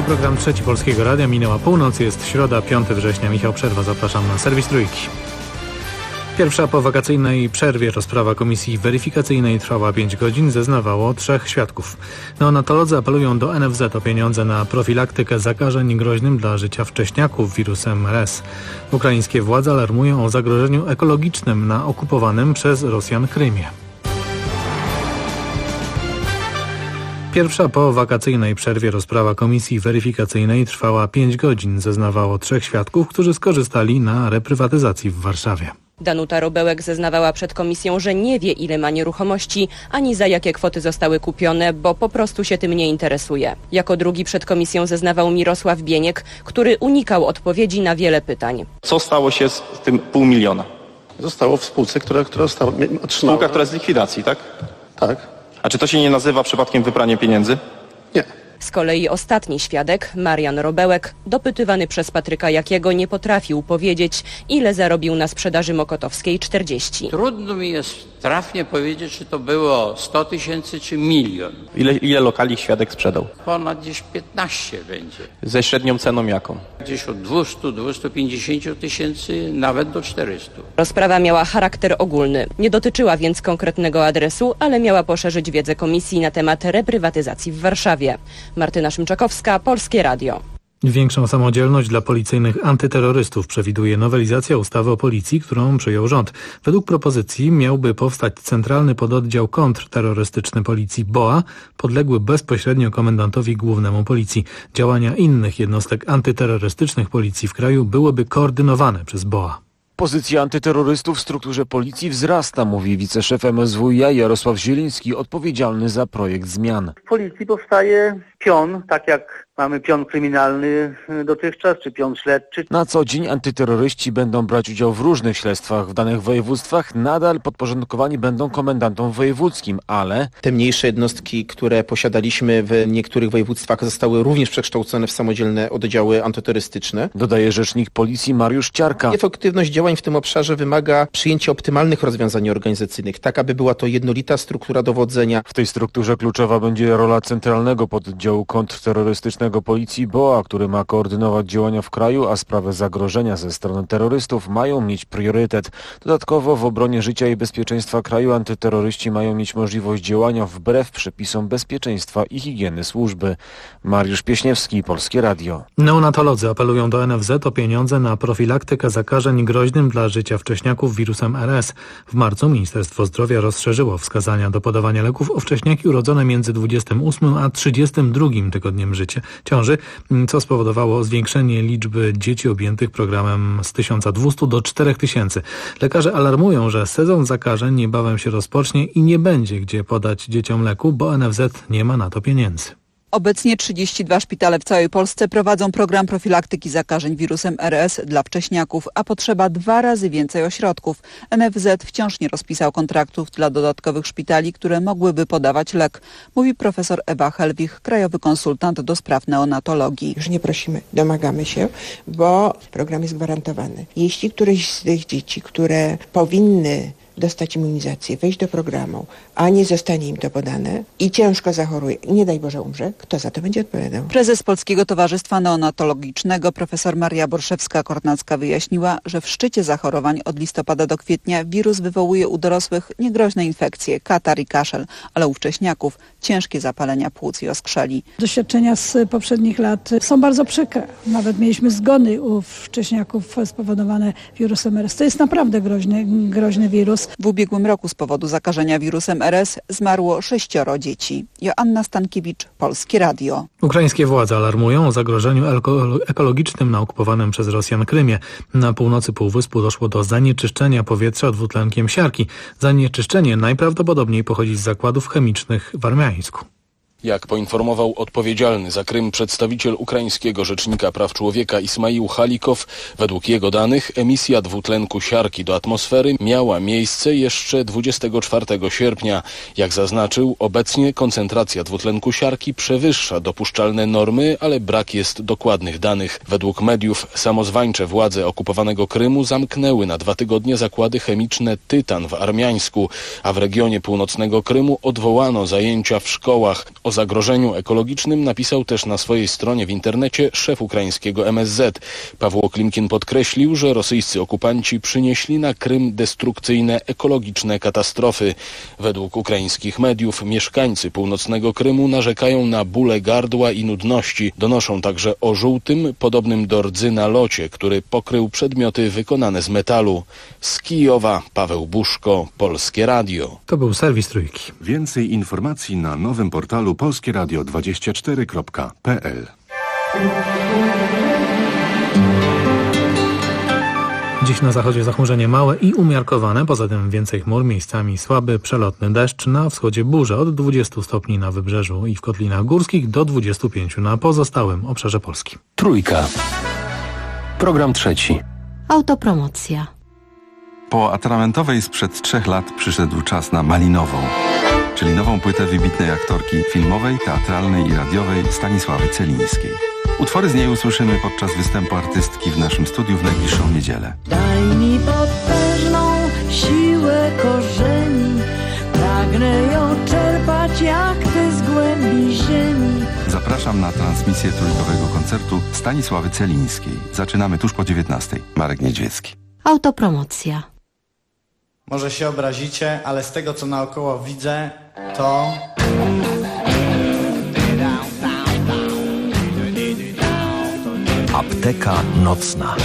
program Trzeci Polskiego Radia. Minęła północ, jest środa, 5 września. Michał Przerwa, zapraszam na serwis Trójki. Pierwsza po wakacyjnej przerwie rozprawa komisji weryfikacyjnej trwała 5 godzin, zeznawało 3 świadków. Neonatolodzy apelują do NFZ o pieniądze na profilaktykę zakażeń groźnym dla życia wcześniaków wirusem RS. Ukraińskie władze alarmują o zagrożeniu ekologicznym na okupowanym przez Rosjan Krymie. Pierwsza po wakacyjnej przerwie rozprawa komisji weryfikacyjnej trwała 5 godzin, zeznawało 3 świadków, którzy skorzystali na reprywatyzacji w Warszawie. Danuta Robełek zeznawała przed komisją, że nie wie, ile ma nieruchomości, ani za jakie kwoty zostały kupione, bo po prostu się tym nie interesuje. Jako drugi przed komisją zeznawał Mirosław Bieniek, który unikał odpowiedzi na wiele pytań. Co stało się z tym 500 000? Zostało w spółce, która otrzymała. Spółka, która jest z likwidacji, tak? Tak. A czy to się nie nazywa przypadkiem wypranie pieniędzy? Nie. Z kolei ostatni świadek, Marian Robełek, dopytywany przez Patryka Jakiego, nie potrafił powiedzieć, ile zarobił na sprzedaży Mokotowskiej 40. Trudno mi jest trafnie powiedzieć, czy to było 100 000 czy 1 000 000. Ile lokali świadek sprzedał? Ponad gdzieś 15 będzie. Ze średnią ceną jaką? Gdzieś od 200-250 tysięcy, nawet do 400. Rozprawa miała charakter ogólny. Nie dotyczyła więc konkretnego adresu, ale miała poszerzyć wiedzę komisji na temat reprywatyzacji w Warszawie. Martyna Szymczakowska, Polskie Radio. Większą samodzielność dla policyjnych antyterrorystów przewiduje nowelizacja ustawy o policji, którą przyjął rząd. Według propozycji miałby powstać centralny pododdział kontrterrorystyczny policji BOA, podległy bezpośrednio komendantowi głównemu policji. Działania innych jednostek antyterrorystycznych policji w kraju byłyby koordynowane przez BOA. Pozycja antyterrorystów w strukturze policji wzrasta, mówi wiceszef MSWiA Jarosław Zieliński, odpowiedzialny za projekt zmian. W policji powstaje pion, tak jak mamy pion kryminalny dotychczas, czy pion śledczy. Na co dzień antyterroryści będą brać udział w różnych śledztwach w danych województwach, nadal podporządkowani będą komendantom wojewódzkim, ale te mniejsze jednostki, które posiadaliśmy w niektórych województwach, zostały również przekształcone w samodzielne oddziały antyterrorystyczne. Dodaje rzecznik policji Mariusz Ciarka. Efektywność działań w tym obszarze wymaga przyjęcia optymalnych rozwiązań organizacyjnych, tak aby była to jednolita struktura dowodzenia. W tej strukturze kluczowa będzie rola centralnego pododdziału kontrterrorystycznego policji BOA, który ma koordynować działania w kraju, a sprawy zagrożenia ze strony terrorystów mają mieć priorytet. Dodatkowo w obronie życia i bezpieczeństwa kraju antyterroryści mają mieć możliwość działania wbrew przepisom bezpieczeństwa i higieny służby. Mariusz Pieśniewski, Polskie Radio. Neonatolodzy apelują do NFZ o pieniądze na profilaktykę zakażeń groźnym dla życia wcześniaków wirusem RS. W marcu Ministerstwo Zdrowia rozszerzyło wskazania do podawania leków o wcześniaki urodzone między 28 a 32 tygodniem życia ciąży, co spowodowało zwiększenie liczby dzieci objętych programem z 1200 do 4000. Lekarze alarmują, że sezon zakażeń niebawem się rozpocznie i nie będzie gdzie podać dzieciom leku, bo NFZ nie ma na to pieniędzy. Obecnie 32 szpitale w całej Polsce prowadzą program profilaktyki zakażeń wirusem RS dla wcześniaków, a potrzeba 2 razy więcej ośrodków. NFZ wciąż nie rozpisał kontraktów dla dodatkowych szpitali, które mogłyby podawać lek, mówi profesor Ewa Helwich, krajowy konsultant do spraw neonatologii. Już nie prosimy, domagamy się, bo program jest gwarantowany. Jeśli któreś z tych dzieci, które powinny dostać immunizację, wejść do programu, a nie zostanie im to podane i ciężko zachoruje, nie daj Boże umrze, kto za to będzie odpowiadał? Prezes Polskiego Towarzystwa Neonatologicznego profesor Maria Borszewska-Kornacka wyjaśniła, że w szczycie zachorowań od listopada do kwietnia wirus wywołuje u dorosłych niegroźne infekcje, katar i kaszel, ale u wcześniaków ciężkie zapalenia płuc i oskrzeli. Doświadczenia z poprzednich lat są bardzo przykre. Nawet mieliśmy zgony u wcześniaków spowodowane wirusem RS. To jest naprawdę groźny wirus. W ubiegłym roku z powodu zakażenia wirusem RS zmarło 6 dzieci. Joanna Stankiewicz, Polskie Radio. Ukraińskie władze alarmują o zagrożeniu ekologicznym na okupowanym przez Rosjan Krymie. Na północy półwyspu doszło do zanieczyszczenia powietrza dwutlenkiem siarki. Zanieczyszczenie najprawdopodobniej pochodzi z zakładów chemicznych w Armiańsku. Jak poinformował odpowiedzialny za Krym przedstawiciel ukraińskiego rzecznika praw człowieka Ismail Halikow, według jego danych emisja dwutlenku siarki do atmosfery miała miejsce jeszcze 24 sierpnia. Jak zaznaczył, obecnie koncentracja dwutlenku siarki przewyższa dopuszczalne normy, ale brak jest dokładnych danych. Według mediów samozwańcze władze okupowanego Krymu zamknęły na 2 tygodnie zakłady chemiczne Tytan w Armiańsku, a w regionie północnego Krymu odwołano zajęcia w szkołach. O zagrożeniu ekologicznym napisał też na swojej stronie w internecie szef ukraińskiego MSZ. Pawło Klimkin podkreślił, że rosyjscy okupanci przynieśli na Krym destrukcyjne ekologiczne katastrofy. Według ukraińskich mediów mieszkańcy północnego Krymu narzekają na bóle gardła i nudności. Donoszą także o żółtym, podobnym do rdzy nalocie, który pokrył przedmioty wykonane z metalu. Z Kijowa Paweł Buszko, Polskie Radio. To był serwis Trójki. Więcej informacji na nowym portalu polskieradio24.pl. Dziś na zachodzie zachmurzenie małe i umiarkowane, poza tym więcej chmur, miejscami słaby, przelotny deszcz, na wschodzie burze od 20 stopni na wybrzeżu i w kotlinach górskich do 25 na pozostałym obszarze Polski. Trójka. Program trzeci. Autopromocja. Po atramentowej sprzed 3 lat przyszedł czas na malinową, czyli nową płytę wybitnej aktorki filmowej, teatralnej i radiowej Stanisławy Celińskiej. Utwory z niej usłyszymy podczas występu artystki w naszym studiu w najbliższą niedzielę. Daj mi potężną siłę korzeni, pragnę ją czerpać jak ty z głębi ziemi. Zapraszam na transmisję trójkowego koncertu Stanisławy Celińskiej. Zaczynamy tuż po 19:00. Marek Niedźwiecki. Autopromocja. Może się obrazicie, ale z tego co naokoło widzę, to... Apteka nocna.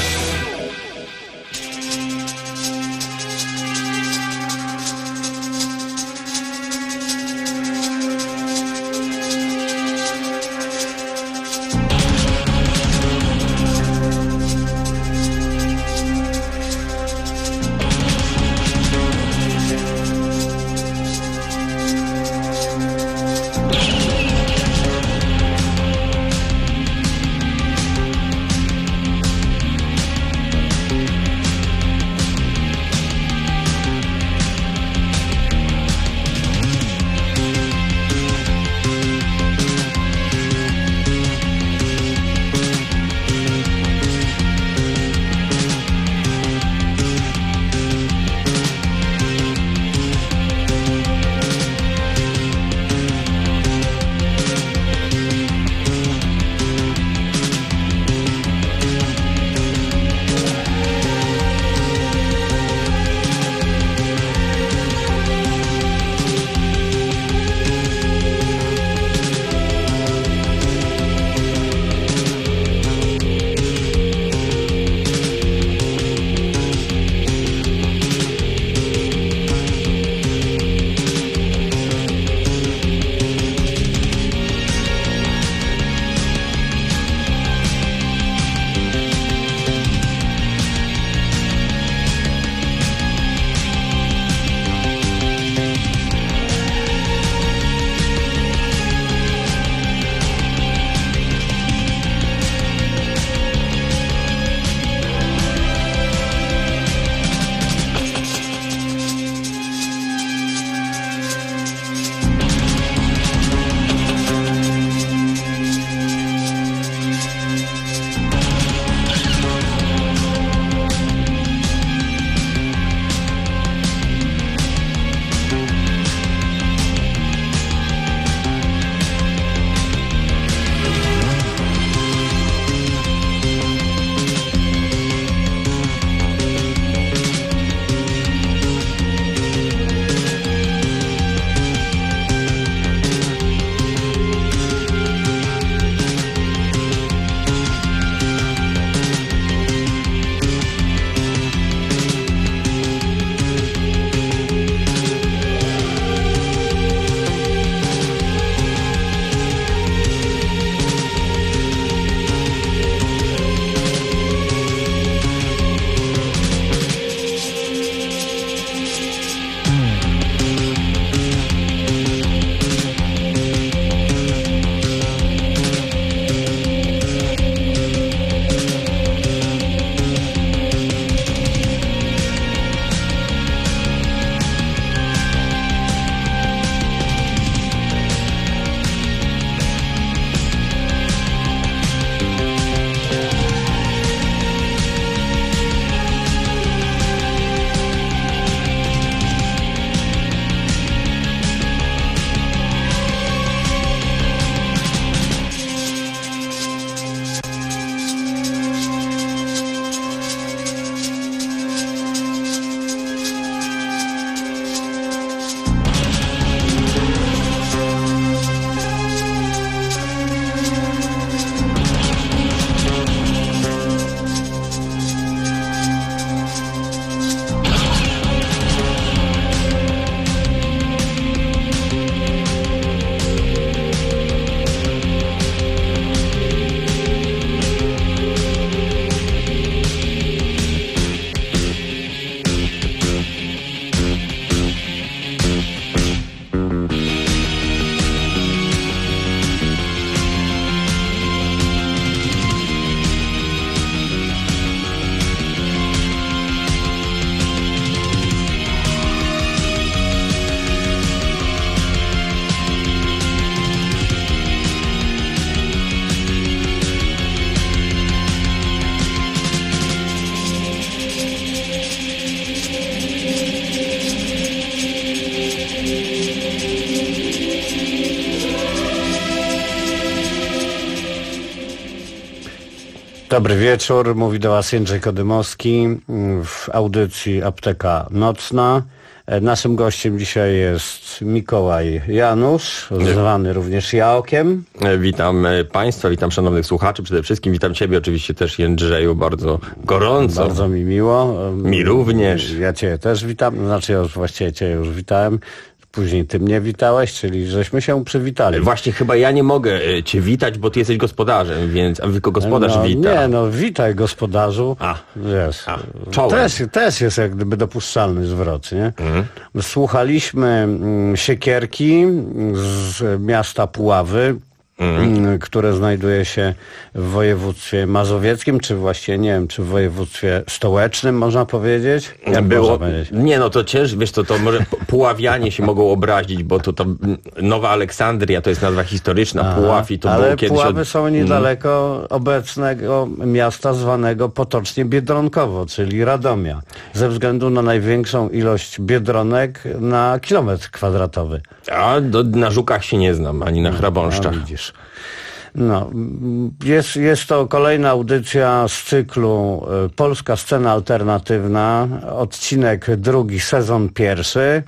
Dobry wieczór, mówi do Was Jędrzej Kodymowski w audycji Apteka Nocna. Naszym gościem dzisiaj jest Mikołaj Janusz, zwany również Jaokiem. Witam Państwa, witam szanownych słuchaczy, przede wszystkim witam Ciebie oczywiście też, Jędrzeju, bardzo gorąco. Bardzo mi miło. Mi również. Ja Cię też witam, znaczy ja właściwie Cię już witałem. Później Ty mnie witałeś, czyli żeśmy się przywitali. Właśnie chyba ja nie mogę Cię witać, bo Ty jesteś gospodarzem, więc tylko gospodarz wita. Nie, witaj gospodarzu. Wiesz, też jest jak gdyby dopuszczalny zwrot, nie? Słuchaliśmy Siekierki z miasta Puławy, które znajduje się w województwie mazowieckim, czy właściwie nie wiem, czy w województwie stołecznym, można powiedzieć? Nie, no to ciężko, wiesz, to może Puławianie się mogą obrazić, bo to Nowa Aleksandria to jest nazwa historyczna, Puław i to ale było kiedyś... Puławy są niedaleko obecnego miasta zwanego potocznie Biedronkowo, czyli Radomia, ze względu na największą ilość biedronek na kilometr kwadratowy. A na Żukach się nie znam, ani na Chrabąszczach. Widzisz. No, jest to kolejna audycja z cyklu Polska Scena Alternatywna, odcinek 2, sezon 1.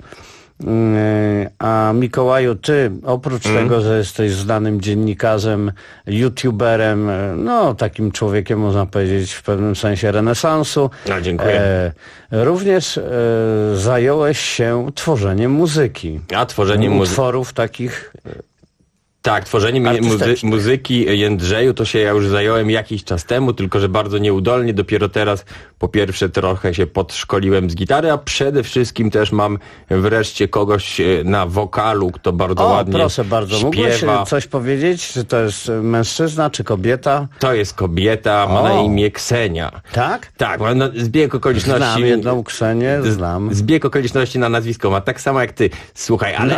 A Mikołaju, ty oprócz tego, że jesteś znanym dziennikarzem, youtuberem, no takim człowiekiem, można powiedzieć, w pewnym sensie renesansu. Dziękuję. Również zająłeś się tworzeniem muzyki. Utworów takich... Tak, tworzenie muzyki, Jędrzeju, to się ja już zająłem jakiś czas temu, tylko że bardzo nieudolnie. Dopiero teraz po pierwsze trochę się podszkoliłem z gitary, a przede wszystkim też mam wreszcie kogoś na wokalu, kto bardzo ładnie proszę bardzo, mógłbyś śpiewa. coś powiedzieć? Czy to jest mężczyzna, czy kobieta? To jest kobieta, ma na imię Ksenia. Tak? Tak, ma zbieg okoliczności... Znam jedną Ksenię, znam. Zbieg okoliczności na nazwisko ma tak samo jak ty. Słuchaj, ale...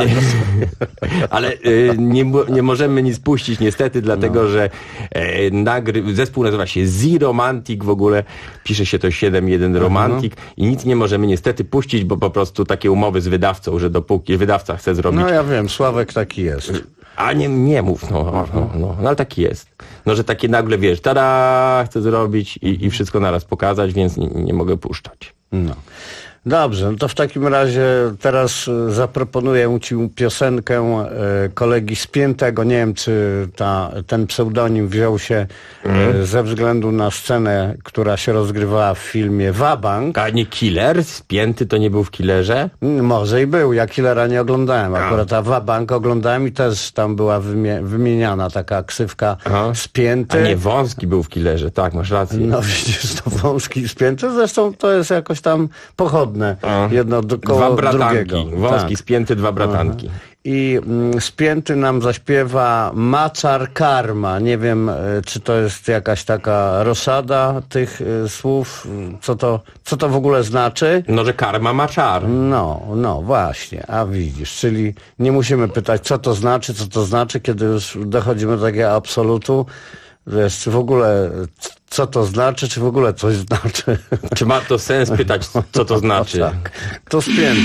ale nie możemy nic puścić niestety, dlatego że zespół nazywa się Z-Romantic, w ogóle pisze się to 7-1 Romantic i nic nie możemy niestety puścić, bo po prostu takie umowy z wydawcą, że dopóki wydawca chce zrobić... No ja wiem, Sławek taki jest. A nie mów, no ale taki jest. No, że takie nagle, wiesz, tada, chcę zrobić i wszystko naraz pokazać, więc nie mogę puszczać. No. Dobrze, no to w takim razie teraz zaproponuję Ci piosenkę kolegi Spiętego. Nie wiem, czy ten pseudonim wziął się ze względu na scenę, która się rozgrywała w filmie Wabank. A nie Killer? Spięty to nie był w Killerze? Może i był, ja Killera nie oglądałem. Akurat Wabank oglądałem i też tam była wymieniana taka ksywka Spięty. A nie, Wąski był w Killerze, tak, masz rację. No widzisz, to Wąski i Spięty, zresztą to jest jakoś tam pochodne. Jedno koło drugiego. Wąski, Spięty, dwa bratanki. I Spięty nam zaśpiewa Maczar Karma. Nie wiem, czy to jest jakaś taka roszada tych słów, co to w ogóle znaczy? No, że karma ma czar. No właśnie, a widzisz, czyli nie musimy pytać, co to znaczy, kiedy już dochodzimy do takiego absolutu. Wiesz, czy w ogóle co to znaczy, czy w ogóle coś znaczy? Czy ma to sens pytać, co to znaczy? Tak, to Spięty.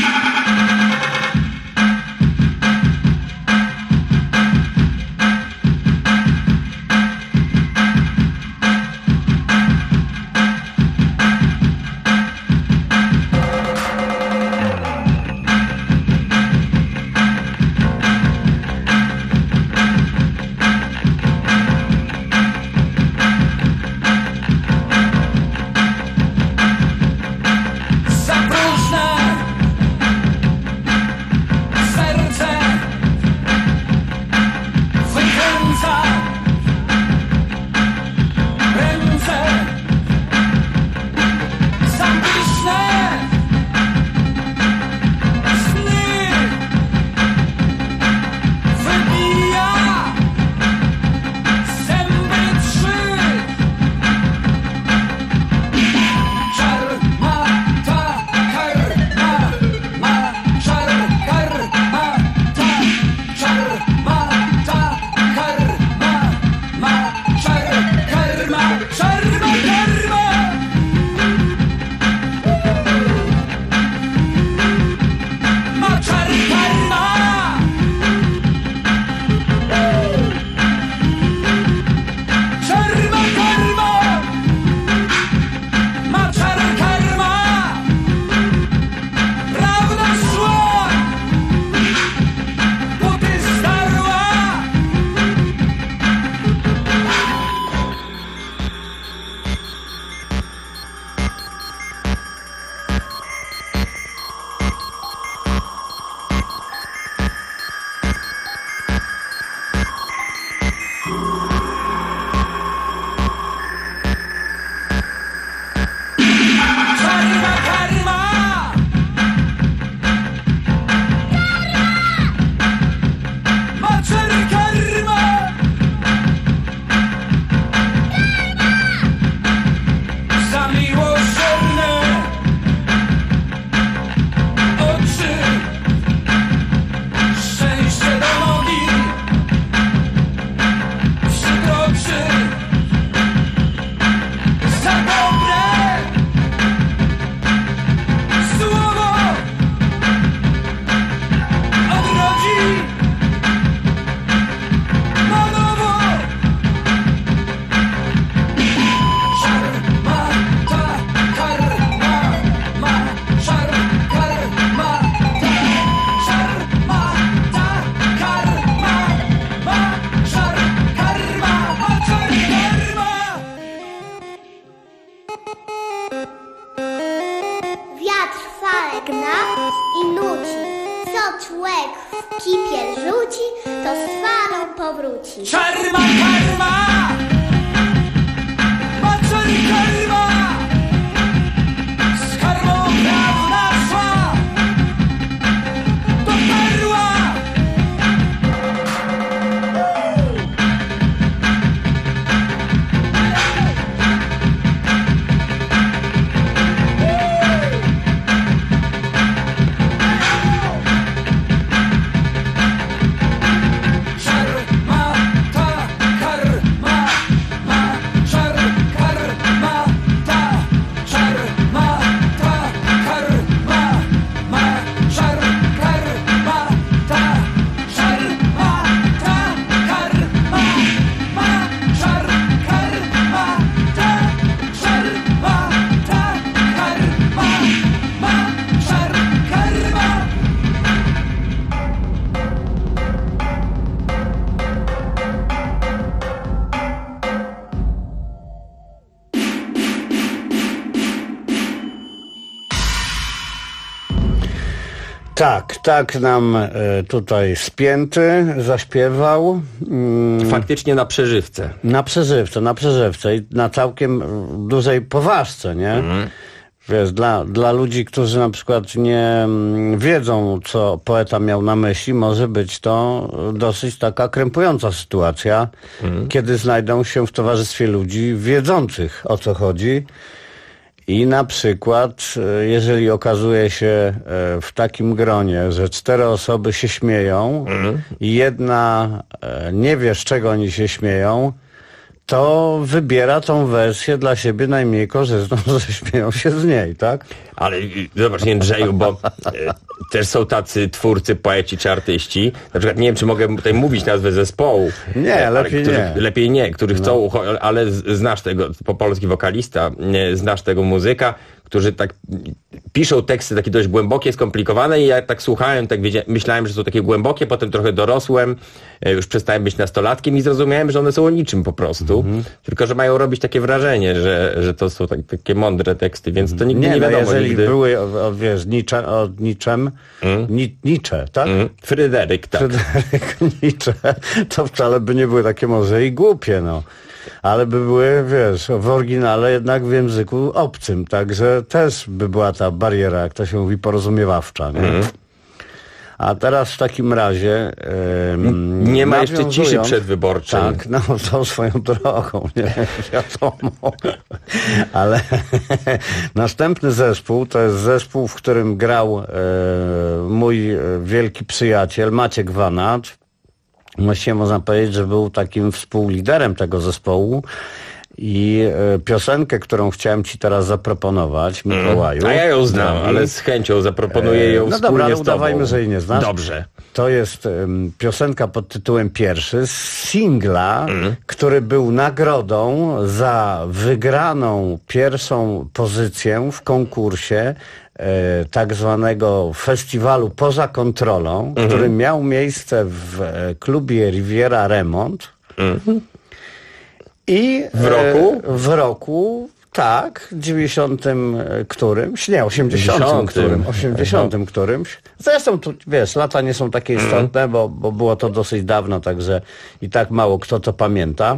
gna i nuci. Co człowiek w kipiel rzuci, to z falą powróci. Czarma, karma! Maczar karma! Z karmą prawda szła do perła! Tak nam tutaj Spięty zaśpiewał. Faktycznie na przeżywce. Na przeżywce i na całkiem dużej poważce, nie? Wiesz, dla ludzi, którzy na przykład nie wiedzą, co poeta miał na myśli, może być to dosyć taka krępująca sytuacja, kiedy znajdą się w towarzystwie ludzi wiedzących, o co chodzi. I na przykład, jeżeli okazuje się w takim gronie, że 4 osoby się śmieją i jedna nie wie, z czego oni się śmieją, to wybiera tą wersję dla siebie najmniej korzystną, że śmieją się z niej, tak? Ale zobacz, Jędrzeju, bo też są tacy twórcy, poeci czy artyści, na przykład nie wiem, czy mogę tutaj mówić nazwę zespołu. Nie, lepiej nie. Którzy chcą, ale znasz tego, polski wokalista, znasz tego muzyka, którzy tak piszą teksty takie dość głębokie, skomplikowane i ja tak słuchałem, tak myślałem, że są takie głębokie, potem trochę dorosłem, już przestałem być nastolatkiem i zrozumiałem, że one są o niczym po prostu, tylko że mają robić takie wrażenie, że to są takie mądre teksty, więc to nigdy nie wiadomo. Jeżeli nigdy były, wiesz, Nietzsche, tak? Fryderyk, tak. Fryderyk Nietzsche, to wcale by nie były takie może i głupie, no. Ale by były, wiesz, w oryginale jednak w języku obcym, także też by była ta bariera, jak to się mówi, porozumiewawcza, nie? A teraz w takim razie... nie ma jeszcze ciszy przedwyborczej. Tak, no to swoją drogą, nie wiadomo. Ale następny zespół to jest zespół, w którym grał mój wielki przyjaciel Maciek Wanat. Właściwie można powiedzieć, że był takim współliderem tego zespołu. I piosenkę, którą chciałem ci teraz zaproponować, Mikołaju. A ja ją znam, ale z chęcią zaproponuję ją wspólnie dobra, ale z tobą. udawajmy, że jej nie znasz. Dobrze. To jest piosenka pod tytułem Pierwszy z singla, który był nagrodą za wygraną pierwszą pozycję w konkursie tak zwanego festiwalu Poza Kontrolą, który miał miejsce w klubie Riviera Remont. I w roku, tak, 90 którymś, nie, 80 którymś. Zresztą tu, wiesz, lata nie są takie istotne, bo było to dosyć dawno, także i tak mało kto to pamięta.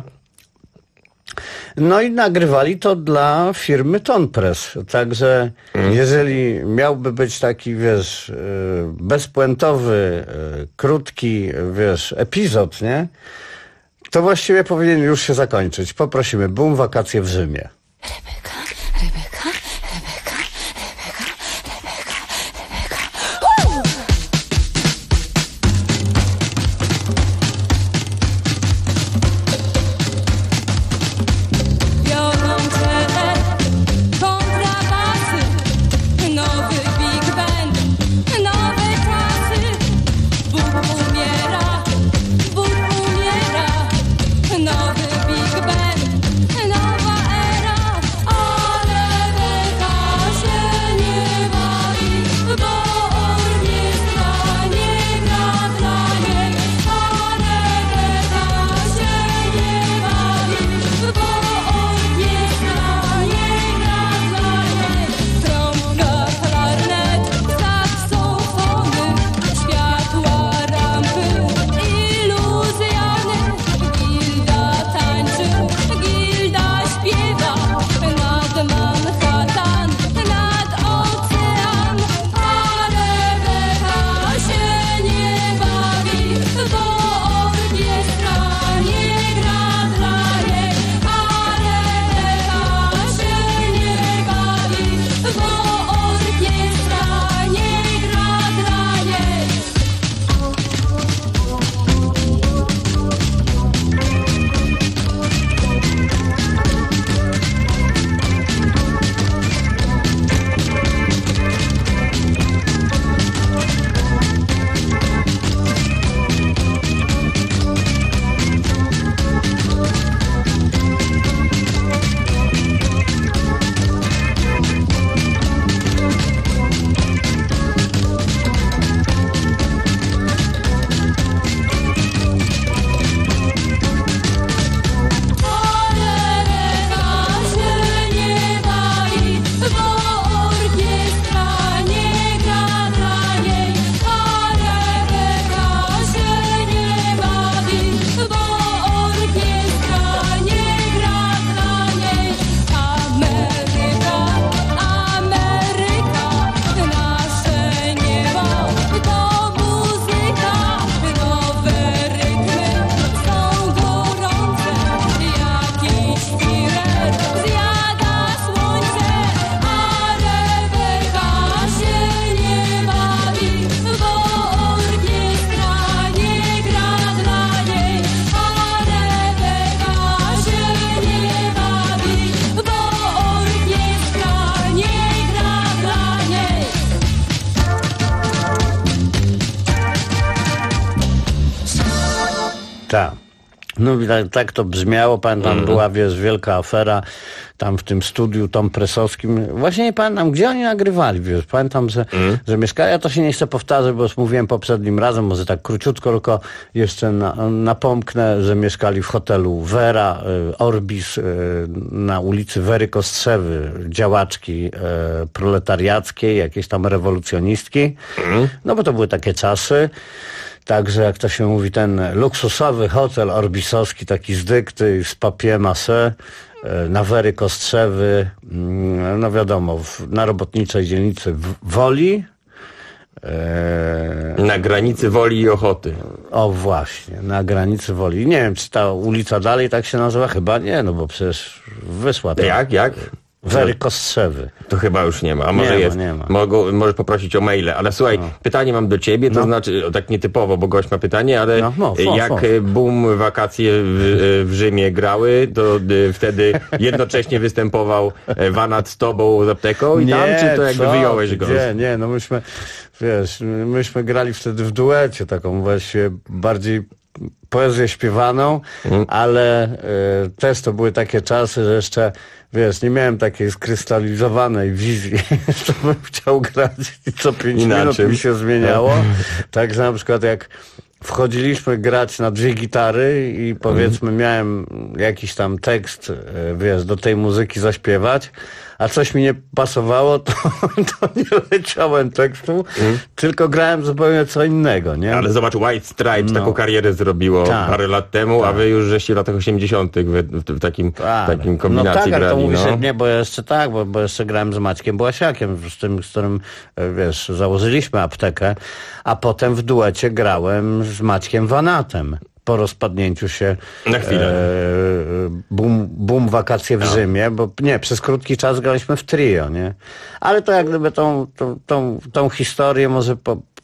No i nagrywali to dla firmy Tonpress, także jeżeli miałby być taki, wiesz, bezpuentowy, krótki, wiesz, epizod, nie? To właściwie powinien już się zakończyć. Poprosimy Boom, wakacje w Rzymie. Rebeka. Wiolonczele, kontrabasy, nowy Big Band, nowe czasy. Bóg umiera, nowy Big Band, nowa era. Tak. No tak to brzmiało, pamiętam, była wielka afera tam w tym studiu Tom Presowskim. Właśnie nie pamiętam, gdzie oni nagrywali, pamiętam, że mieszkali, ja to się nie chcę powtarzać, bo już mówiłem poprzednim razem, może tak króciutko, tylko jeszcze napomknę, że mieszkali w hotelu Vera, Orbis, na ulicy Wery Kostrzewy, działaczki proletariackiej, jakieś tam rewolucjonistki, no bo to były takie czasy. Także, jak to się mówi, ten luksusowy hotel orbisowski, taki z dykty, z papier-mâché, na Wery Kostrzewy, no wiadomo, na robotniczej dzielnicy Woli. Na granicy Woli i Ochoty. O właśnie, na granicy Woli. Nie wiem, czy ta ulica dalej tak się nazywa? Chyba nie, no bo przecież wyszła. Jak? Wery Kostrzewy. To chyba już nie ma, a może jest. Nie ma. Możesz poprosić o maile, ale słuchaj, pytanie mam do ciebie, to znaczy, tak nietypowo, bo gość ma pytanie, ale jak boom wakacje w Rzymie grały, to wtedy jednocześnie występował Wanat z tobą z apteką i tam, czy to jakby wyjąłeś go? Nie, no myśmy grali wtedy w duecie, taką właśnie bardziej poezję śpiewaną, ale też to były takie czasy, że jeszcze nie miałem takiej skrystalizowanej wizji, że bym chciał grać i co 5 minut mi się zmieniało. Także na przykład jak wchodziliśmy grać na 2 gitary i powiedzmy miałem jakiś tam tekst, do tej muzyki zaśpiewać, a coś mi nie pasowało, to nie leciałem tekstu, tylko grałem zupełnie co innego, nie? Ale zobacz, White Stripes taką karierę zrobiło parę lat temu, a wy już żeście w latach 80. w takim kombinacji grali. To mówisz, nie, bo jeszcze bo jeszcze grałem z Maćkiem Błasiakiem, z którym, założyliśmy aptekę, a potem w duecie grałem z Maćkiem Wanatem. Po rozpadnięciu się na chwilę boom wakacje w Rzymie, bo przez krótki czas graliśmy w trio, nie? Ale to jak gdyby tą historię może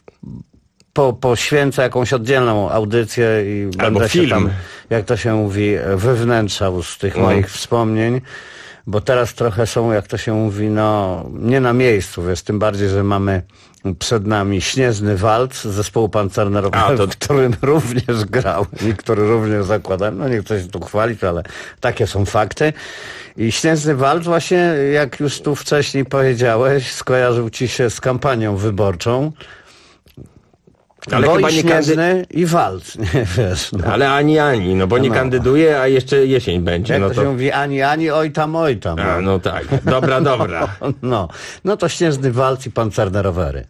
poświęcę jakąś oddzielną audycję i będę się tam, jak to się mówi, wywnętrzał z tych moich wspomnień, bo teraz trochę są, jak to się mówi, nie na miejscu, tym bardziej, że mamy przed nami Śnieżny Walc zespołu pancernerowego, w którym również grał i który również zakładałem. Nie chcę się tu chwalić, ale takie są fakty. I Śnieżny Walc właśnie, jak już tu wcześniej powiedziałeś, skojarzył ci się z kampanią wyborczą. Ale bo chyba i Śnieżny i Walc, nie wiesz. Ale ani, bo nie kandyduje, a jeszcze jesień będzie. Jak to się mówi, ani, oj tam. A, no tak, dobra. No to Śnieżny Walc i pancerne rowery.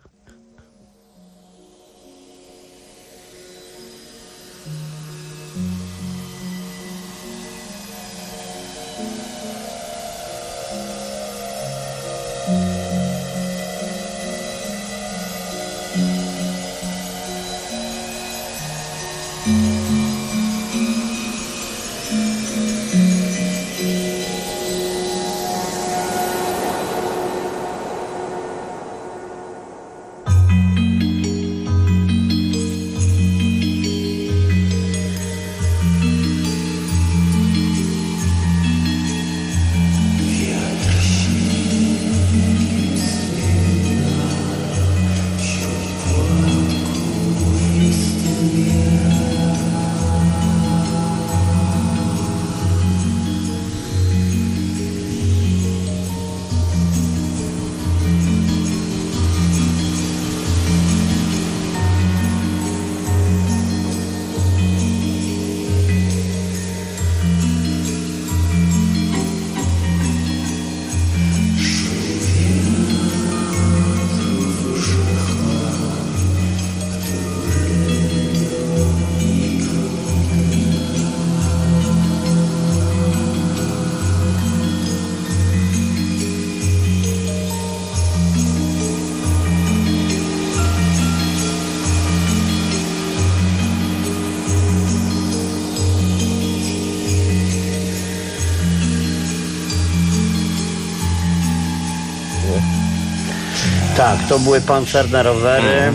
Tak, to były pancerne rowery.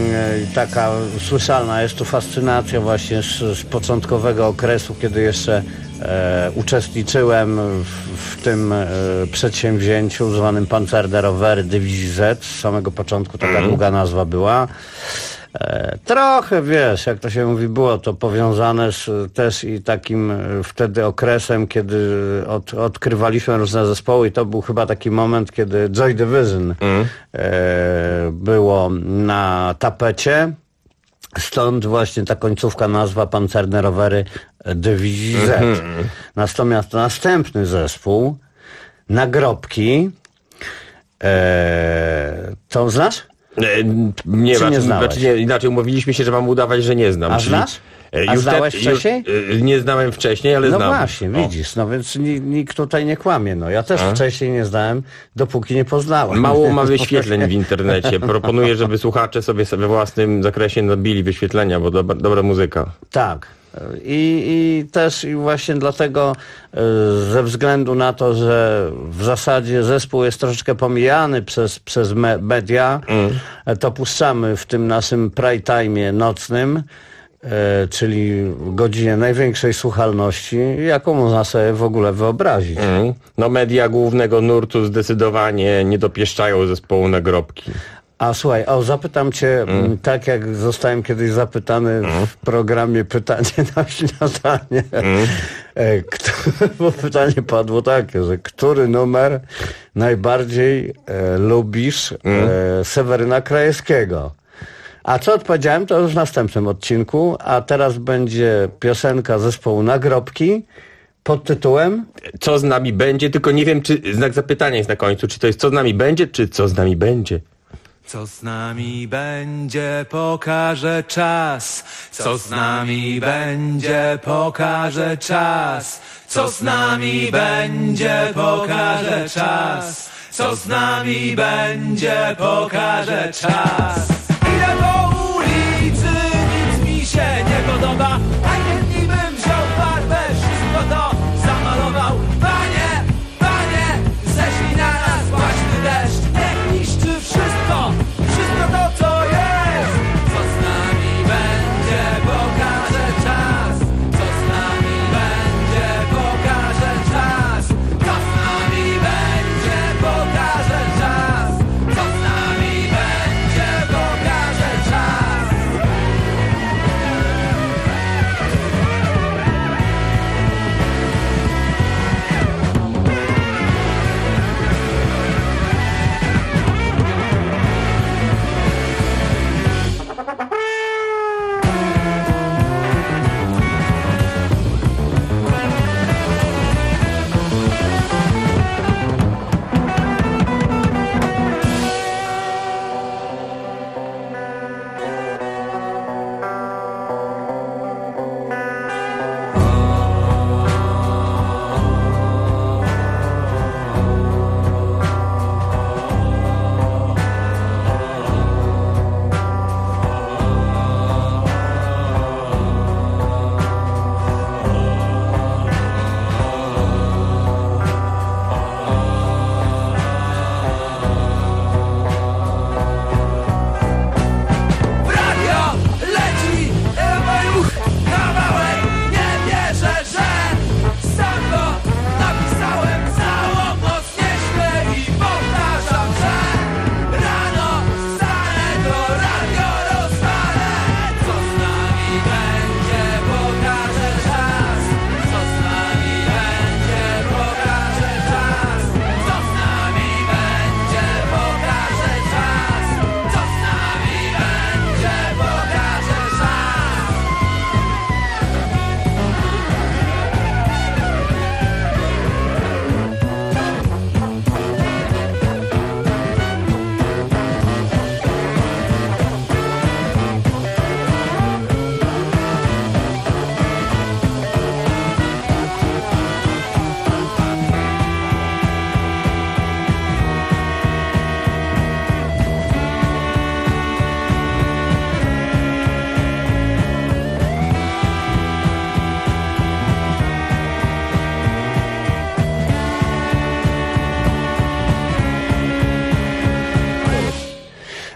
Taka słyszalna jest tu fascynacja właśnie z początkowego okresu, kiedy jeszcze uczestniczyłem w tym przedsięwzięciu zwanym Pancerne Rowery Dywizji Z. Z samego początku taka długa nazwa była. Trochę, wiesz, jak to się mówi, było to powiązane też i takim wtedy okresem, kiedy odkrywaliśmy różne zespoły i to był chyba taki moment, kiedy Joy Division było na tapecie. Stąd właśnie ta końcówka nazwa Pancerne Rowery Dywizji Z. Natomiast następny zespół, Nagrobki, to znasz? Nie, inaczej umówiliśmy się, że mam udawać, że nie znam. A znasz? A znałeś wcześniej? Nie znałem wcześniej, ale znam. No właśnie, widzisz, no więc nikt tutaj nie kłamie. No ja też wcześniej nie znałem, dopóki nie poznałem. Mało ma wyświetleń w internecie. Proponuję, żeby słuchacze sobie we własnym zakresie nabili wyświetlenia, bo dobra muzyka. Tak. I też i właśnie dlatego ze względu na to, że w zasadzie zespół jest troszeczkę pomijany przez media, to puszczamy w tym naszym prime time'ie nocnym, czyli godzinie największej słuchalności, jaką można sobie w ogóle wyobrazić. No media głównego nurtu zdecydowanie nie dopieszczają zespołu Nagrobki. A słuchaj, zapytam cię, tak jak zostałem kiedyś zapytany w programie Pytanie na śniadanie, bo pytanie padło takie, że który numer najbardziej lubisz Seweryna Krajewskiego? A co odpowiedziałem, to już w następnym odcinku, a teraz będzie piosenka zespołu Nagrobki pod tytułem Co z nami będzie, tylko nie wiem, czy znak zapytania jest na końcu, czy to jest co z nami będzie, czy co z nami będzie. Co z nami będzie, pokaże czas. Co z nami będzie, pokaże czas. Co z nami będzie, pokaże czas. Co z nami będzie, pokaże czas. Idę po ulicy, nic mi się nie podoba. A niech bym wziął farbę, wszystko to zamalował. Panie, panie, ześlij na nas właśnie deszcz. Niech niszczy wszystko to co jest. Co z nami będzie, pokaże czas. Co z nami będzie, pokaże czas. Co z nami będzie, pokaże czas. Co z nami będzie, pokaże czas.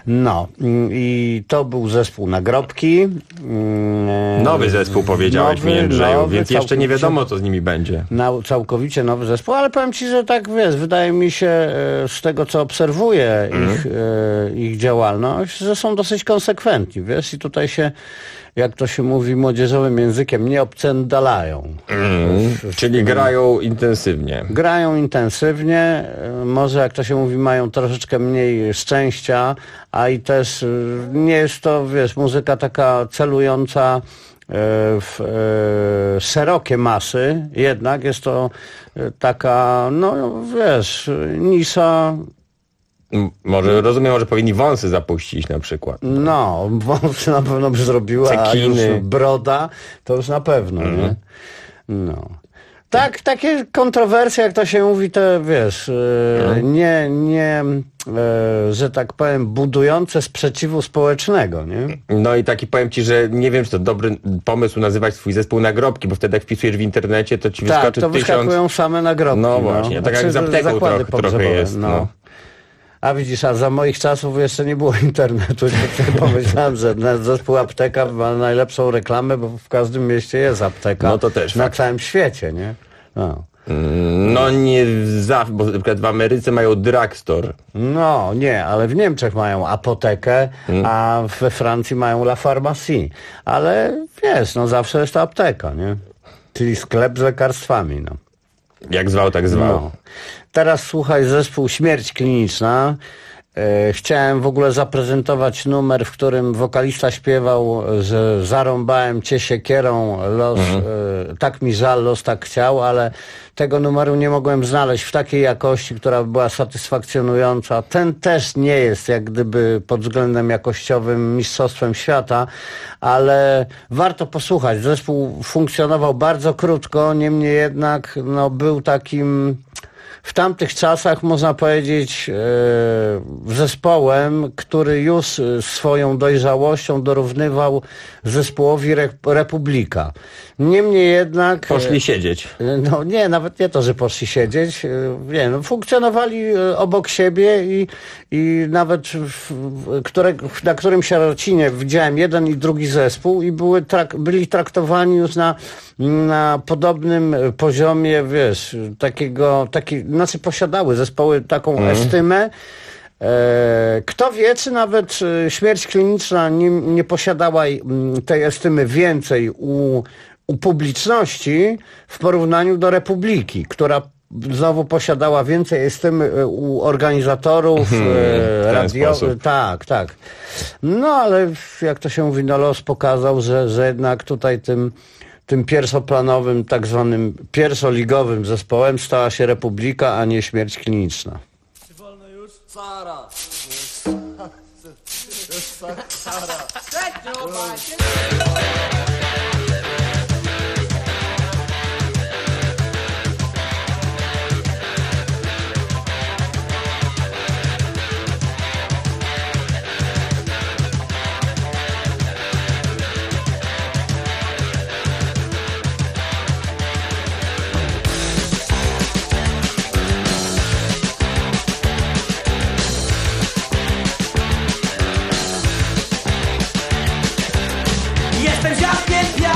No i to był zespół Nagrobki. Nowy zespół powiedziałeś mi, Jędrzeju, więc jeszcze nie wiadomo, co z nimi będzie. Całkowicie nowy zespół, ale powiem ci, że tak wiesz, wydaje mi się z tego, co obserwuję ich działalność, że są dosyć konsekwentni, wiesz, i tutaj się, jak to się mówi młodzieżowym językiem, nie obcędalają. Czyli grają intensywnie. Grają intensywnie, może jak to się mówi, mają troszeczkę mniej szczęścia, a i też nie jest to, wiesz, muzyka taka celująca w szerokie masy, jednak jest to taka, no wiesz, nisza. Może rozumiem, może powinni wąsy zapuścić na przykład. No, wąsy na pewno by zrobiła, cekiny. A już broda to już na pewno, nie? No. Tak, takie kontrowersje, jak to się mówi, to wiesz, że tak powiem, budujące sprzeciwu społecznego, nie? No i taki powiem ci, że nie wiem, czy to dobry pomysł nazywać swój zespół Nagrobki, bo wtedy jak wpisujesz w internecie, to ci wyskoczy 1000... Tak, to wyskakują same nagrobki. No właśnie, tak jak z apteką trochę jest. No. A widzisz, a za moich czasów jeszcze nie było internetu. Pomyślałem, że zespół Apteka ma najlepszą reklamę, bo w każdym mieście jest apteka. No to też na całym świecie, nie? No. No nie zawsze, bo na przykład w Ameryce mają drugstore. No nie, ale w Niemczech mają apotekę, a we Francji mają La Pharmacie. Ale wiesz, no zawsze jest to apteka, nie? Czyli sklep z lekarstwami, no. Jak zwał, tak zwał. No. Teraz słuchaj, zespół Śmierć Kliniczna. Chciałem w ogóle zaprezentować numer, w którym wokalista śpiewał, że zarąbałem cię siekierą, los, tak mi żal, los tak chciał, ale tego numeru nie mogłem znaleźć w takiej jakości, która była satysfakcjonująca. Ten też nie jest jak gdyby pod względem jakościowym mistrzostwem świata, ale warto posłuchać. Zespół funkcjonował bardzo krótko, niemniej jednak no, był takim... W tamtych czasach, można powiedzieć, zespołem, który już swoją dojrzałością dorównywał zespołowi Republika. Niemniej jednak... Poszli siedzieć. No nie, nawet nie to, że poszli siedzieć. Nie, no, funkcjonowali obok siebie i nawet na którymś rocinie widziałem jeden i drugi zespół i byli traktowani już na podobnym poziomie, wiesz, znaczy posiadały zespoły taką estymę. Kto wie, czy nawet Śmierć Kliniczna nie posiadała tej estymy więcej u publiczności w porównaniu do Republiki, która znowu posiadała więcej estymy u organizatorów radiowych. Tak. No ale jak to się mówi, no los pokazał, że jednak tutaj tym pierwszoplanowym, tak zwanym pierwszoligowym zespołem stała się Republika, a nie Śmierć Kliniczna. Czy wolno już? Sara! Sara! Jestem ziarnkiem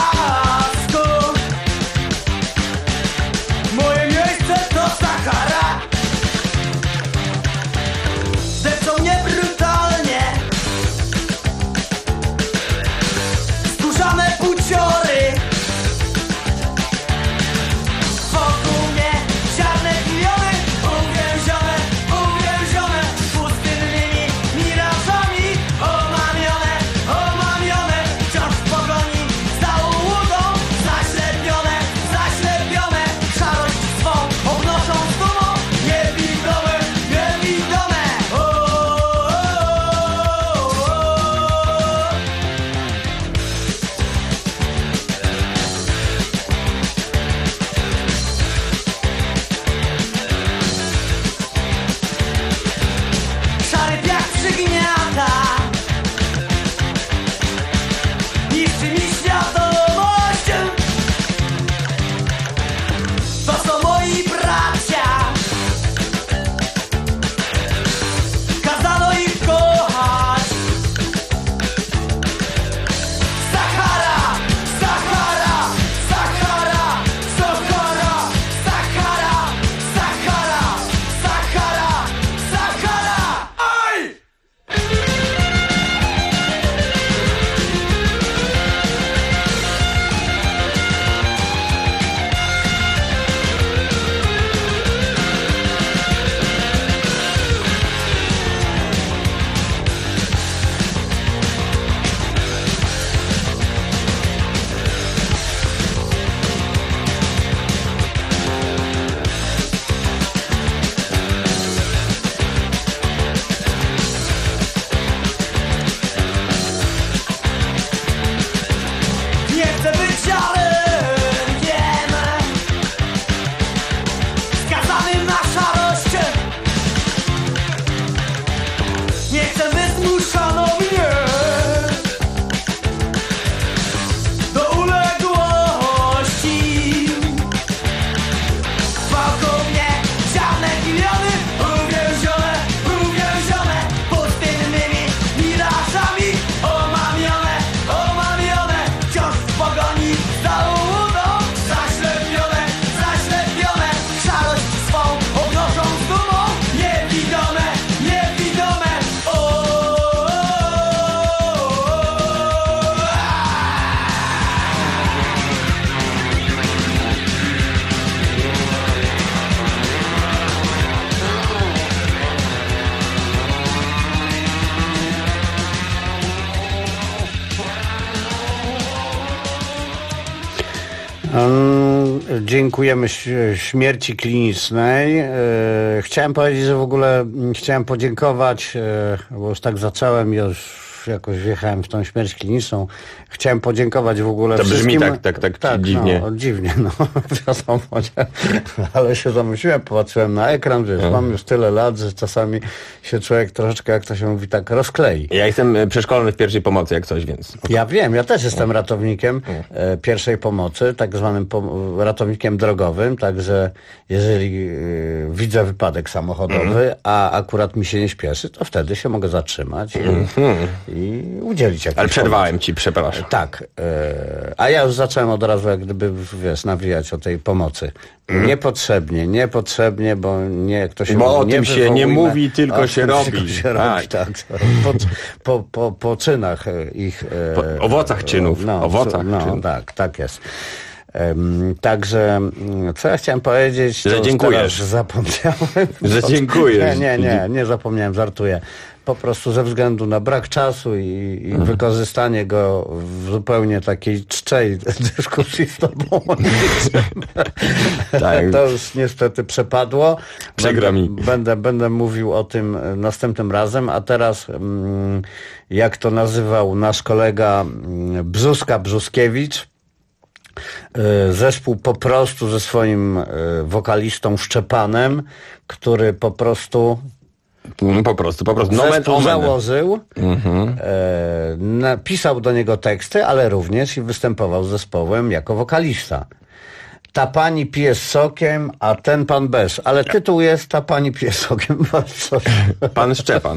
Dziękujemy śmierci klinicznej. Chciałem powiedzieć, że w ogóle chciałem podziękować, bo już tak zacząłem, już jakoś wjechałem w tą śmierć kliniczną. Chciałem podziękować w ogóle to wszystkim. To brzmi tak dziwnie. No, dziwnie, no. Wiadomo, ale się zamyśliłem, popatrzyłem na ekran, wiesz, mam już tyle lat, że czasami się człowiek troszeczkę, jak to się mówi, tak rozklei. Ja jestem przeszkolony w pierwszej pomocy, jak coś, więc... Ja wiem, ja też jestem ratownikiem pierwszej pomocy, tak zwanym ratownikiem drogowym, także jeżeli widzę wypadek samochodowy, a akurat mi się nie śpieszy, to wtedy się mogę zatrzymać i udzielić jakiejś Ale przerwałem ci, przepraszam. Tak, a ja już zacząłem od razu jak gdyby, wiesz, nawijać o tej pomocy. Niepotrzebnie, bo nie, ktoś się bo o nie tym się nie mówi, tylko się robi. Tak. Po czynach ich... Po owocach czynów. Czynów. Tak jest. Także, co ja chciałem powiedzieć, że dziękujesz. Zapomniałem. Że dziękujesz. Nie zapomniałem, żartuję. Po prostu ze względu na brak czasu i wykorzystanie go w zupełnie takiej czczej dyskusji z tobą. Tak. To już niestety przepadło. Przykro mi. Będę mówił o tym następnym razem, a teraz jak to nazywał nasz kolega Brzuskiewicz, zespół po prostu ze swoim wokalistą Szczepanem, który po prostu zespół założył, napisał do niego teksty, ale również i występował z zespołem jako wokalista. Ta pani pije z sokiem, a ten pan bez. Ale tytuł jest Ta pani pije z sokiem. Pan Szczepan.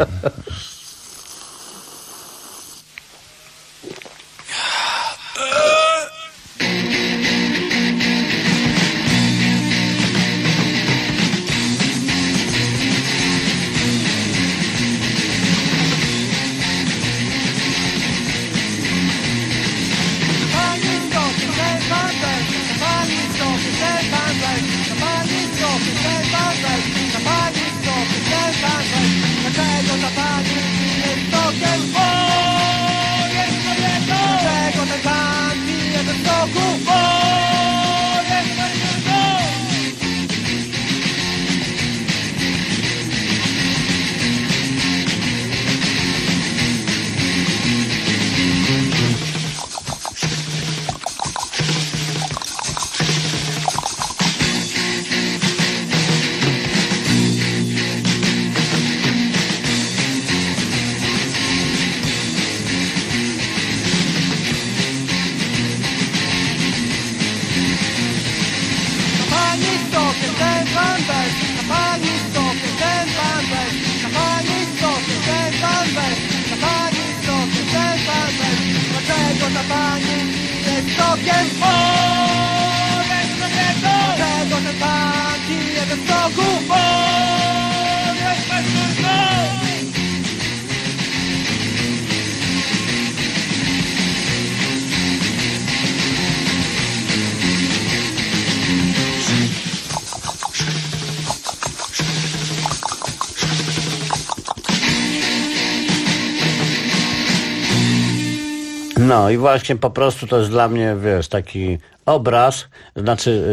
No i właśnie po prostu to jest dla mnie, wiesz, taki obraz, znaczy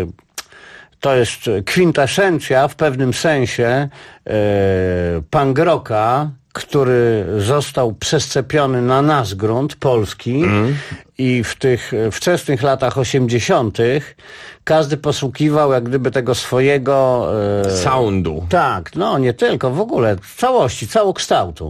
to jest kwintesencja w pewnym sensie punk rocka, który został przeszczepiony na nasz grunt polski i w tych wczesnych latach 80. każdy poszukiwał jak gdyby tego swojego soundu. Tak, no nie tylko, w ogóle całości, całokształtu.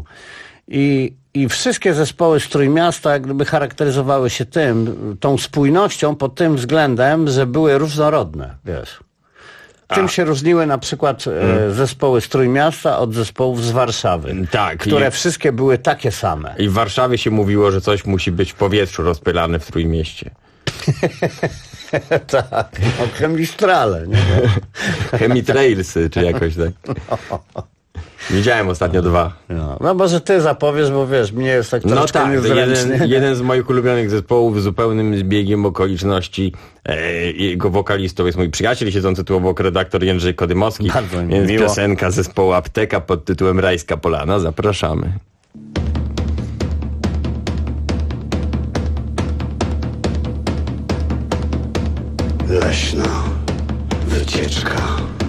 I wszystkie zespoły z Trójmiasta jak gdyby charakteryzowały się tą spójnością pod tym względem, że były różnorodne, wiesz. Tym się różniły na przykład zespoły z Trójmiasta od zespołów z Warszawy, które wszystkie były takie same. I w Warszawie się mówiło, że coś musi być w powietrzu rozpylane w Trójmieście. Tak, no, chemistrale, nie? Chemitrailsy, czy jakoś tak. Widziałem ostatnio 2. No może ty zapowiesz, bo wiesz, mnie jest tak troszkę niezręcznie. Jeden z moich ulubionych zespołów, zupełnym zbiegiem okoliczności, jego wokalistą jest mój przyjaciel siedzący tu obok, redaktor Jędrzej Kodymowski. Więc miło. Piosenka zespołu Apteka pod tytułem Rajska Polana. Zapraszamy. Leśna wycieczka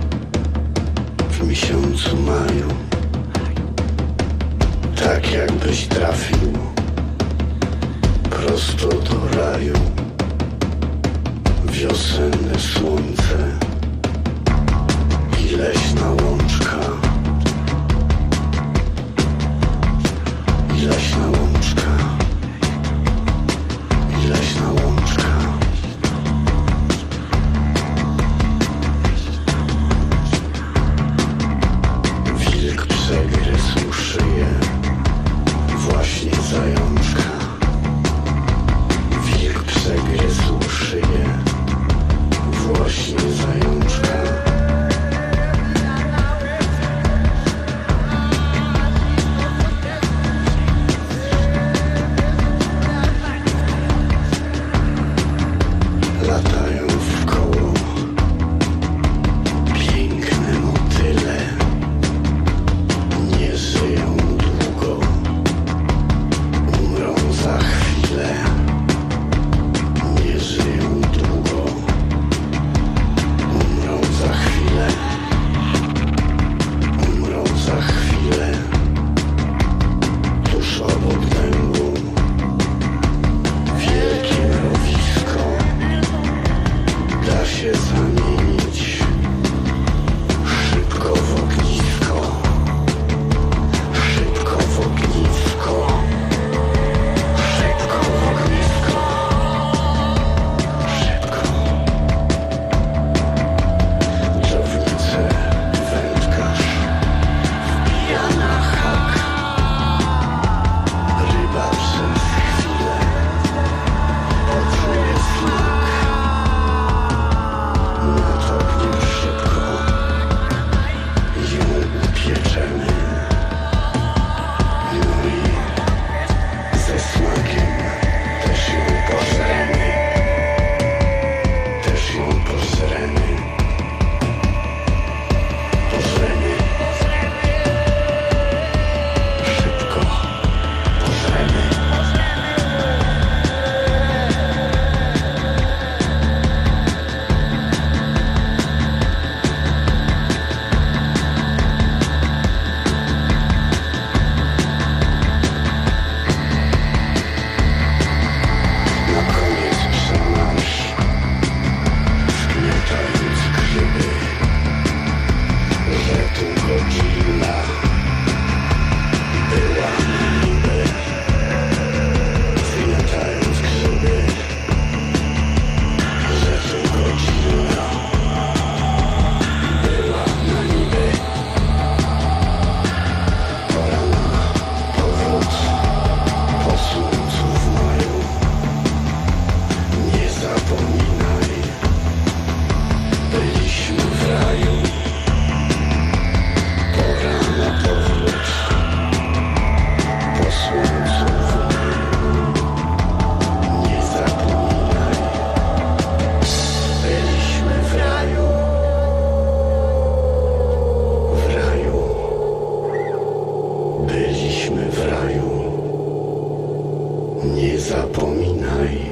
w miesiącu maju. Tak jakbyś trafił prosto do raju. Wiosenne słońce i leśna łączka. I leśna łączka. I leśna łączka. Wilk przegryzł szyję, właśnie zajączka. Wilk przegryzł szyję, właśnie zajączka. Latają w koło piękne motyle, nie żyją długo, umrą za chwilę. Nie żyją długo, umrą za chwilę. Umrą za chwilę. Tuż obok dębu wielkie mrowisko. Da się zamienić szybko w ognisko. Szybko w ognisko. Szybko w ognisko. Szybko. Dżownice, wędkarz wbija na hak. Ryba przez chwilę poczuje smak. Natopnie szybko, ją upieczemy. No i ze smakiem też ją pożremy. Też ją pożremy. Pożremy. Szybko pożremy. Na koniec przemarsz, wgniatając grzyby, że tu Godzilla była na niby. Wgniatając grzyby, że tu Godzilla była na niby. Pora na powrót po słońcu w maju. Nie zapominaj, byliśmy w raju. Pora na powrót po słońcu w maju. Nie zapominaj, byliśmy w raju. W raju. Byliśmy w raju. Nie zapominaj.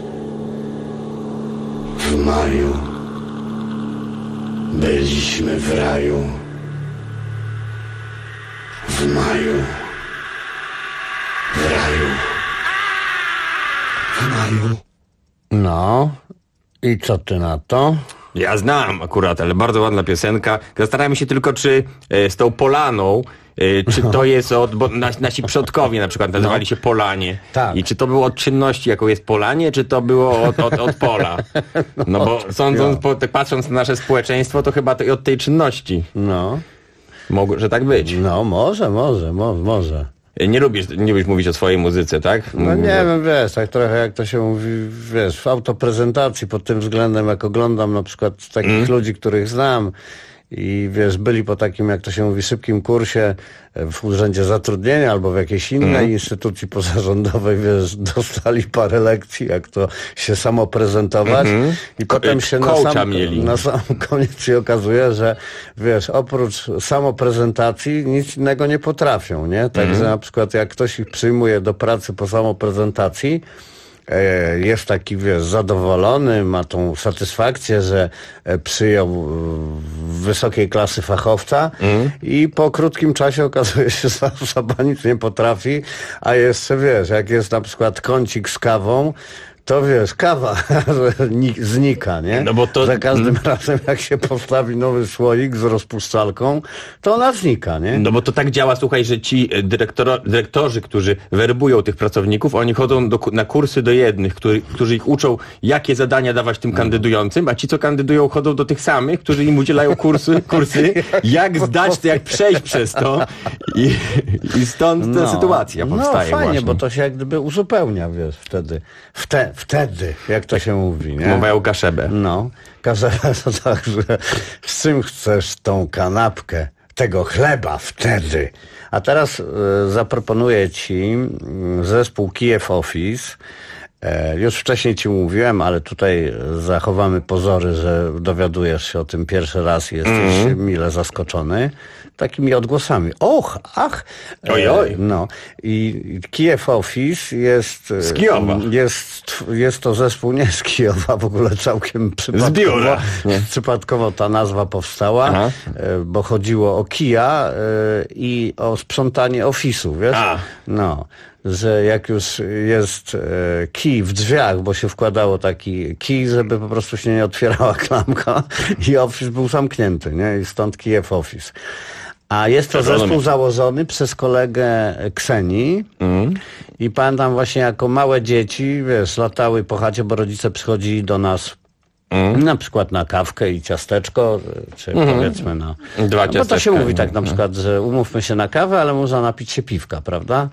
W maju byliśmy w raju. W maju. W raju. W maju. No, i co ty na to? Ja znam akurat, ale bardzo ładna piosenka. Zastanawiam się tylko, czy z tą Polaną, czy to jest bo nasi przodkowie na przykład nazywali się Polanie. Tak. I czy to było od czynności, jaką jest Polanie, czy to było od pola? No bo sądząc, patrząc na nasze społeczeństwo, to chyba to i od tej czynności. No. Może tak być. No, może. Nie lubisz mówić o swojej muzyce, tak? No nie wiem, wiesz, tak trochę jak to się mówi, wiesz, w autoprezentacji pod tym względem, jak oglądam na przykład takich ludzi, których znam i wiesz, byli po takim, jak to się mówi, szybkim kursie w Urzędzie Zatrudnienia albo w jakiejś innej instytucji pozarządowej, wiesz, dostali parę lekcji, jak to się samo prezentować i potem się na sam koniec się okazuje, że wiesz, oprócz samoprezentacji nic innego nie potrafią, nie? Także na przykład jak ktoś ich przyjmuje do pracy po samoprezentacji, jest taki, zadowolony, ma tą satysfakcję, że przyjął wysokiej klasy fachowca i po krótkim czasie okazuje się, że osoba nic nie potrafi, a jeszcze jak jest na przykład kącik z kawą, to kawa znika, nie? No bo to... Za każdym razem, jak się postawi nowy słoik z rozpuszczalką, to ona znika, nie? No bo to tak działa, słuchaj, że ci dyrektorzy, którzy werbują tych pracowników, oni chodzą na kursy do jednych, którzy ich uczą, jakie zadania dawać tym kandydującym, a ci, co kandydują, chodzą do tych samych, którzy im udzielają kursy, jak zdać to, jak przejść przez to i stąd ta sytuacja powstaje fajnie, właśnie. bo to się jak gdyby uzupełnia, wtedy, jak to się mówi, nie? Mają kaszebę. No, kaszebę to tak, że z czym chcesz tą kanapkę, tego chleba wtedy. A teraz zaproponuję ci zespół Kiev Office. Już wcześniej ci mówiłem, ale tutaj zachowamy pozory, że dowiadujesz się o tym pierwszy raz i jesteś mile zaskoczony. Takimi odgłosami. Ach. Ojoj. No. I Kiev Office jest... Z Kijowa. Jest to zespół nie z Kijowa, w ogóle całkiem przypadkowo ta nazwa powstała, bo chodziło o kija i o sprzątanie ofisu, wiesz? No. Że jak już jest kij w drzwiach, bo się wkładało taki kij, żeby po prostu się nie otwierała klamka i office był zamknięty, nie? I stąd Kiev Office. A jest to zespół założony przez kolegę Ksenii i pamiętam właśnie jako małe dzieci, latały po chacie, bo rodzice przychodzili do nas na przykład na kawkę i ciasteczko, czy powiedzmy na... Bo to się mówi tak na przykład, że umówmy się na kawę, ale można napić się piwka, prawda?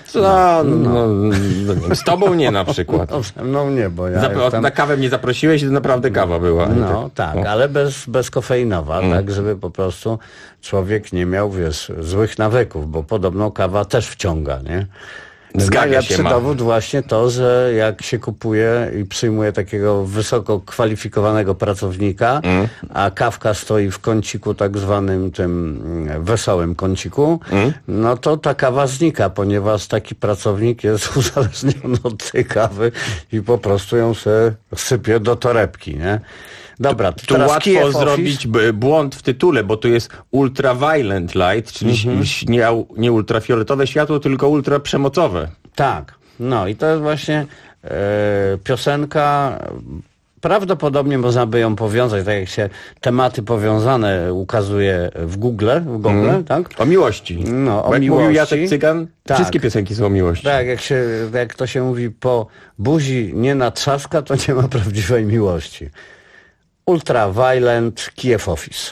Z tobą nie na przykład. No nie, bo ja Na kawę mnie zaprosiłeś i to naprawdę kawa była. Ale bezkofeinowa, tak, żeby po prostu człowiek nie miał, złych nawyków, bo podobno kawa też wciąga, nie? Najlepszy dowód właśnie to, że jak się kupuje i przyjmuje takiego wysoko kwalifikowanego pracownika, a kawka stoi w kąciku tak zwanym tym wesołym kąciku, no to ta kawa znika, ponieważ taki pracownik jest uzależniony od tej kawy i po prostu ją se sypie do torebki, nie? Dobra, tu łatwo zrobić błąd w tytule, bo tu jest ultraviolet light, czyli nie ultrafioletowe światło, tylko ultraprzemocowe. Tak, no i to jest właśnie piosenka, prawdopodobnie można by ją powiązać, tak jak się tematy powiązane ukazuje w Google, tak? O miłości. No, o jak miłości. Mówił Jacek Cygan, wszystkie piosenki są o miłości. Tak, jak to się mówi, po buzi nie natrzaska, to nie ma prawdziwej miłości. Ultraviolet Kiev Office.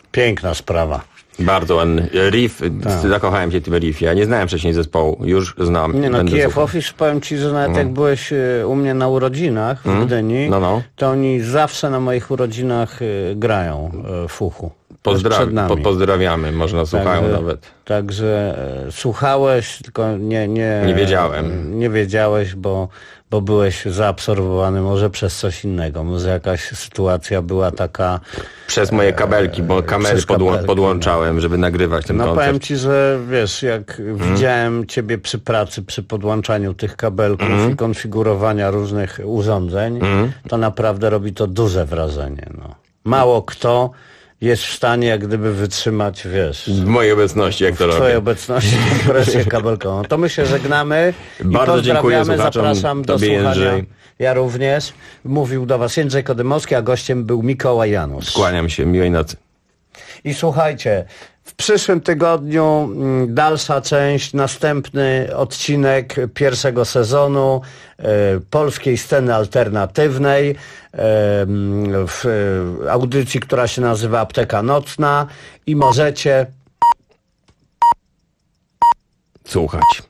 Piękna sprawa. Bardzo ładny. Riff, zakochałem się w tym riffie. Ja nie znałem wcześniej zespołu, już znam. Nie no, będę Kijew słuchał. Office, powiem ci, że nawet jak byłeś u mnie na urodzinach w Gdyni, to oni zawsze na moich urodzinach grają w uchu. Pozdrawiamy, można słuchają nawet. Także słuchałeś, tylko nie wiedziałem. Nie wiedziałeś, bo byłeś zaabsorbowany może przez coś innego. Może jakaś sytuacja była taka... Przez moje kabelki, bo kamery podłączałem, żeby nagrywać ten koncert. Powiem ci, że wiesz, jak widziałem ciebie przy pracy, przy podłączaniu tych kabelków i konfigurowania różnych urządzeń, to naprawdę robi to duże wrażenie. No. Mało kto jest w stanie jak gdyby wytrzymać, wiesz... W mojej obecności, jak to robię. W twojej obecności presję kabelkową. To my się żegnamy i bardzo dziękuję słuchaczom. Zapraszam do słuchania. Jędrzej. Ja również. Mówił do was Jędrzej Kodymowski, a gościem był Mikołaj Janusz. Kłaniam się, miłej nocy. I słuchajcie, w przyszłym tygodniu dalsza część, następny odcinek pierwszego sezonu polskiej sceny alternatywnej w audycji, która się nazywa Apteka Nocna i możecie słuchać.